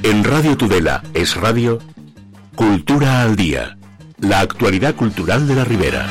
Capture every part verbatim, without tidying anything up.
En Radio Tudela es Radio Cultura al Día, la actualidad cultural de la Ribera.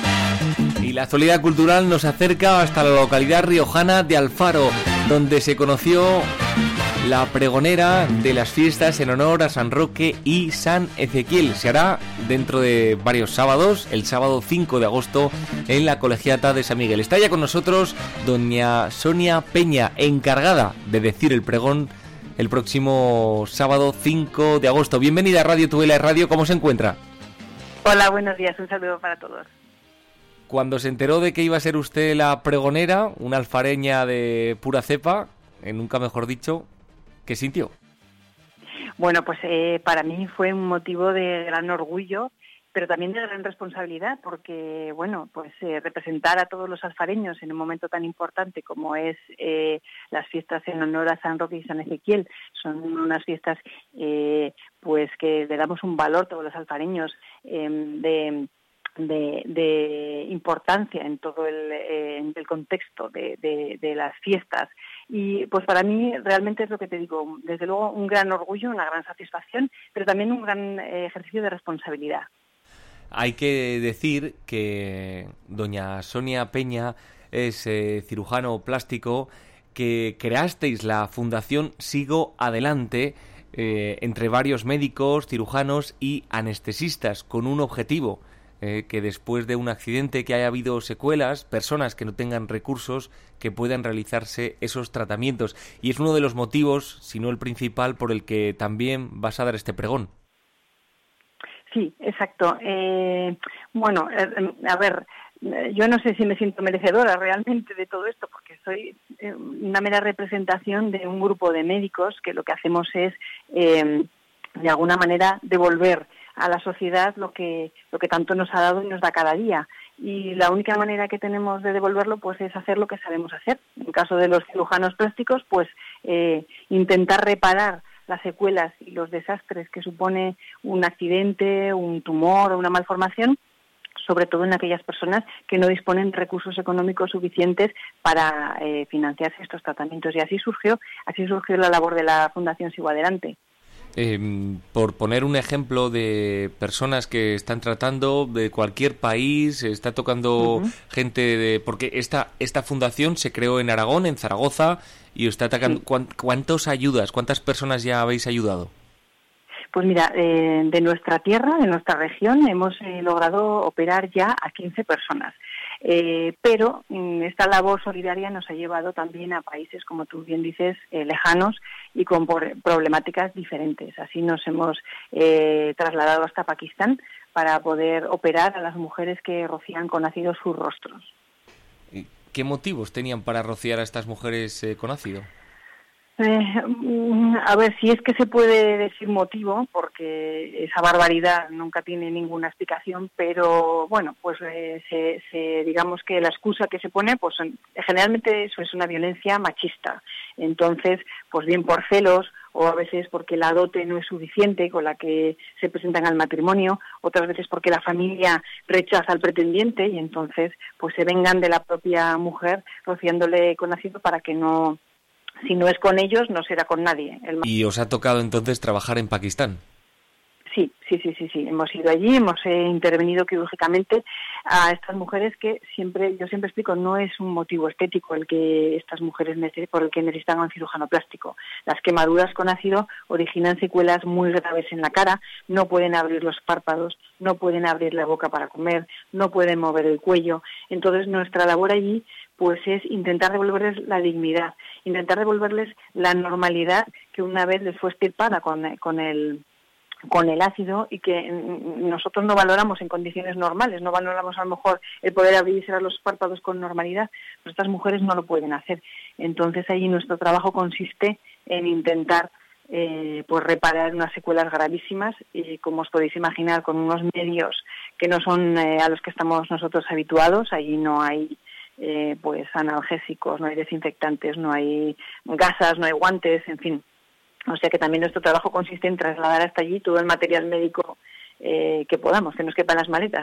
Y la actualidad cultural nos acerca hasta la localidad riojana de Alfaro, donde se conoció la pregonera de las fiestas en honor a San Roque y San Ezequiel. Se hará dentro de varios sábados, el sábado cinco de agosto, en la Colegiata de San Miguel. Está ya con nosotros doña Sonia Peña, encargada de decir el pregón el próximo sábado cinco de agosto. Bienvenida a Radio Tudela Radio, ¿cómo se encuentra? Hola, buenos días, un saludo para todos. Cuando se enteró de que iba a ser usted la pregonera, una alfareña de pura cepa, en nunca mejor dicho, ¿qué sintió? Bueno, pues eh, para mí fue un motivo de gran orgullo, pero también de gran responsabilidad, porque, bueno, pues eh, representar a todos los alfareños en un momento tan importante como es eh, las fiestas en honor a San Roque y San Ezequiel, son unas fiestas eh, pues que le damos un valor a todos los alfareños eh, de... De, de importancia en todo el, eh, en el contexto de, de, de las fiestas. Y pues para mí realmente es lo que te digo, desde luego un gran orgullo, una gran satisfacción, pero también un gran eh, ejercicio de responsabilidad. Hay que decir que doña Sonia Peña es eh, cirujano plástico, que creasteis la Fundación Sigo Adelante eh, entre varios médicos, cirujanos y anestesistas con un objetivo. Eh, que después de un accidente que haya habido secuelas, personas que no tengan recursos, que puedan realizarse esos tratamientos. Y es uno de los motivos, si no el principal, por el que también vas a dar este pregón. Sí, exacto. Eh, bueno, eh, a ver, yo no sé si me siento merecedora realmente de todo esto, porque soy eh, una mera representación de un grupo de médicos que lo que hacemos es, eh, de alguna manera, devolver a la sociedad lo que lo que tanto nos ha dado y nos da cada día. Y la única manera que tenemos de devolverlo pues es hacer lo que sabemos hacer. En el caso de los cirujanos plásticos, pues eh, intentar reparar las secuelas y los desastres que supone un accidente, un tumor o una malformación, sobre todo en aquellas personas que no disponen de recursos económicos suficientes para eh, financiarse estos tratamientos. Y así surgió, así surgió la labor de la Fundación Sigo Adelante. Eh, por poner un ejemplo de personas que están tratando de cualquier país, está tocando uh-huh. gente de... Porque esta esta fundación se creó en Aragón, en Zaragoza, y está atacando... Sí. ¿Cuántas ayudas, cuántas personas ya habéis ayudado? Pues mira, eh, de nuestra tierra, de nuestra región, hemos eh, logrado operar ya a quince personas. Eh, pero mm, esta labor solidaria nos ha llevado también a países, como tú bien dices, eh, lejanos y con por, problemáticas diferentes. Así nos hemos eh, trasladado hasta Pakistán para poder operar a las mujeres que rocían con ácido sus rostros. ¿Qué motivos tenían para rociar a estas mujeres eh, con ácido? Eh, a ver, si es que se puede decir motivo, porque esa barbaridad nunca tiene ninguna explicación, pero bueno, pues eh, se, se, digamos que la excusa que se pone, pues generalmente eso es una violencia machista. Entonces, pues bien por celos, o a veces porque la dote no es suficiente con la que se presentan al matrimonio, otras veces porque la familia rechaza al pretendiente y entonces pues se vengan de la propia mujer rociándole con ácido para que no... Si no es con ellos, no será con nadie. El... ¿Y os ha tocado entonces trabajar en Pakistán? Sí, sí, sí, sí, sí. Hemos ido allí, hemos eh, intervenido quirúrgicamente a estas mujeres que siempre, yo siempre explico, no es un motivo estético el que estas mujeres necesitan, por el que necesitan un cirujano plástico. Las quemaduras con ácido originan secuelas muy graves en la cara, no pueden abrir los párpados, no pueden abrir la boca para comer, no pueden mover el cuello. Entonces nuestra labor allí pues es intentar devolverles la dignidad, intentar devolverles la normalidad que una vez les fue extirpada con, con el con el ácido y que nosotros no valoramos en condiciones normales, no valoramos a lo mejor el poder abrir y cerrar los párpados con normalidad, pero estas mujeres no lo pueden hacer. Entonces ahí nuestro trabajo consiste en intentar eh, pues reparar unas secuelas gravísimas y, como os podéis imaginar, con unos medios que no son eh, a los que estamos nosotros habituados. Allí no hay eh, pues analgésicos, no hay desinfectantes, no hay gasas, no hay guantes, en fin. O sea que también nuestro trabajo consiste en trasladar hasta allí todo el material médico eh, que podamos, que nos quepan las maletas.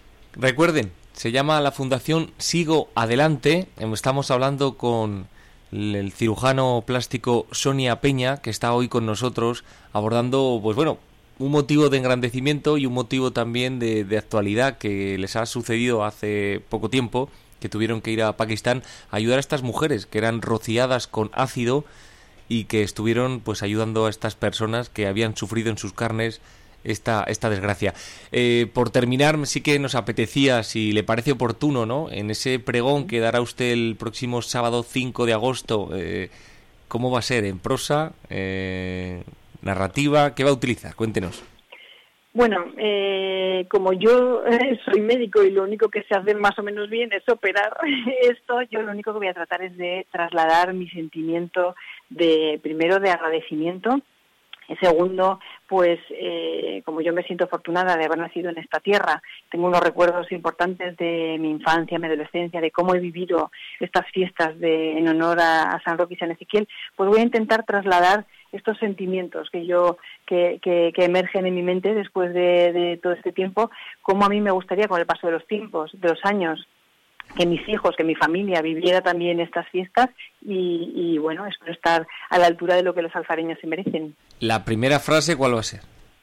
Recuerden, se llama la Fundación Sigo Adelante. Estamos hablando con el cirujano plástico Sonia Peña, que está hoy con nosotros abordando, pues bueno, un motivo de engrandecimiento y un motivo también de, de actualidad que les ha sucedido hace poco tiempo, que tuvieron que ir a Pakistán a ayudar a estas mujeres que eran rociadas con ácido y que estuvieron pues ayudando a estas personas que habían sufrido en sus carnes esta esta desgracia. Eh, por terminar, sí que nos apetecía, si le parece oportuno, ¿no?, en ese pregón que dará usted el próximo sábado cinco de agosto, eh, ¿cómo va a ser? ¿En prosa? Eh, ¿Narrativa? ¿Qué va a utilizar? Cuéntenos. Bueno, eh, como yo eh, soy médico y lo único que se hace más o menos bien es operar esto, yo lo único que voy a tratar es de trasladar mi sentimiento de, primero, de agradecimiento. Y segundo, pues eh, como yo me siento afortunada de haber nacido en esta tierra, tengo unos recuerdos importantes de mi infancia, mi adolescencia, de cómo he vivido estas fiestas de, en honor a, a San Roque y San Ezequiel, pues voy a intentar trasladar estos sentimientos que yo que, que, que emergen en mi mente después de, de todo este tiempo, cómo a mí me gustaría, con el paso de los tiempos, de los años, que mis hijos, que mi familia viviera también estas fiestas y, y bueno, espero estar a la altura de lo que los alfareños se merecen. La primera frase, ¿cuál va a ser?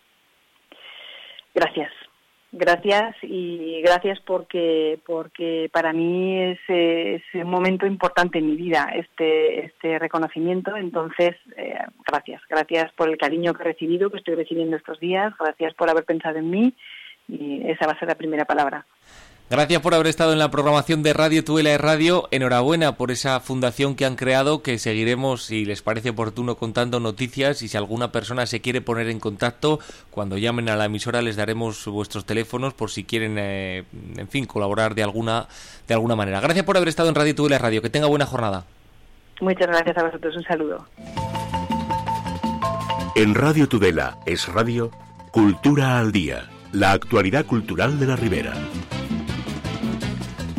Gracias. Gracias y gracias porque porque para mí es, es un momento importante en mi vida este este reconocimiento. Entonces, eh, gracias. Gracias por el cariño que he recibido, que estoy recibiendo estos días. Gracias por haber pensado en mí y esa va a ser la primera palabra. Gracias por haber estado en la programación de Radio Tudela de Radio. Enhorabuena por esa fundación que han creado, que seguiremos, si les parece oportuno, contando noticias. Y si alguna persona se quiere poner en contacto, cuando llamen a la emisora les daremos vuestros teléfonos por si quieren, eh, en fin, colaborar de alguna de alguna manera. Gracias por haber estado en Radio Tudela de Radio. Que tenga buena jornada. Muchas gracias a vosotros. Un saludo. En Radio Tudela es Radio Cultura al Día, la actualidad cultural de la Ribera.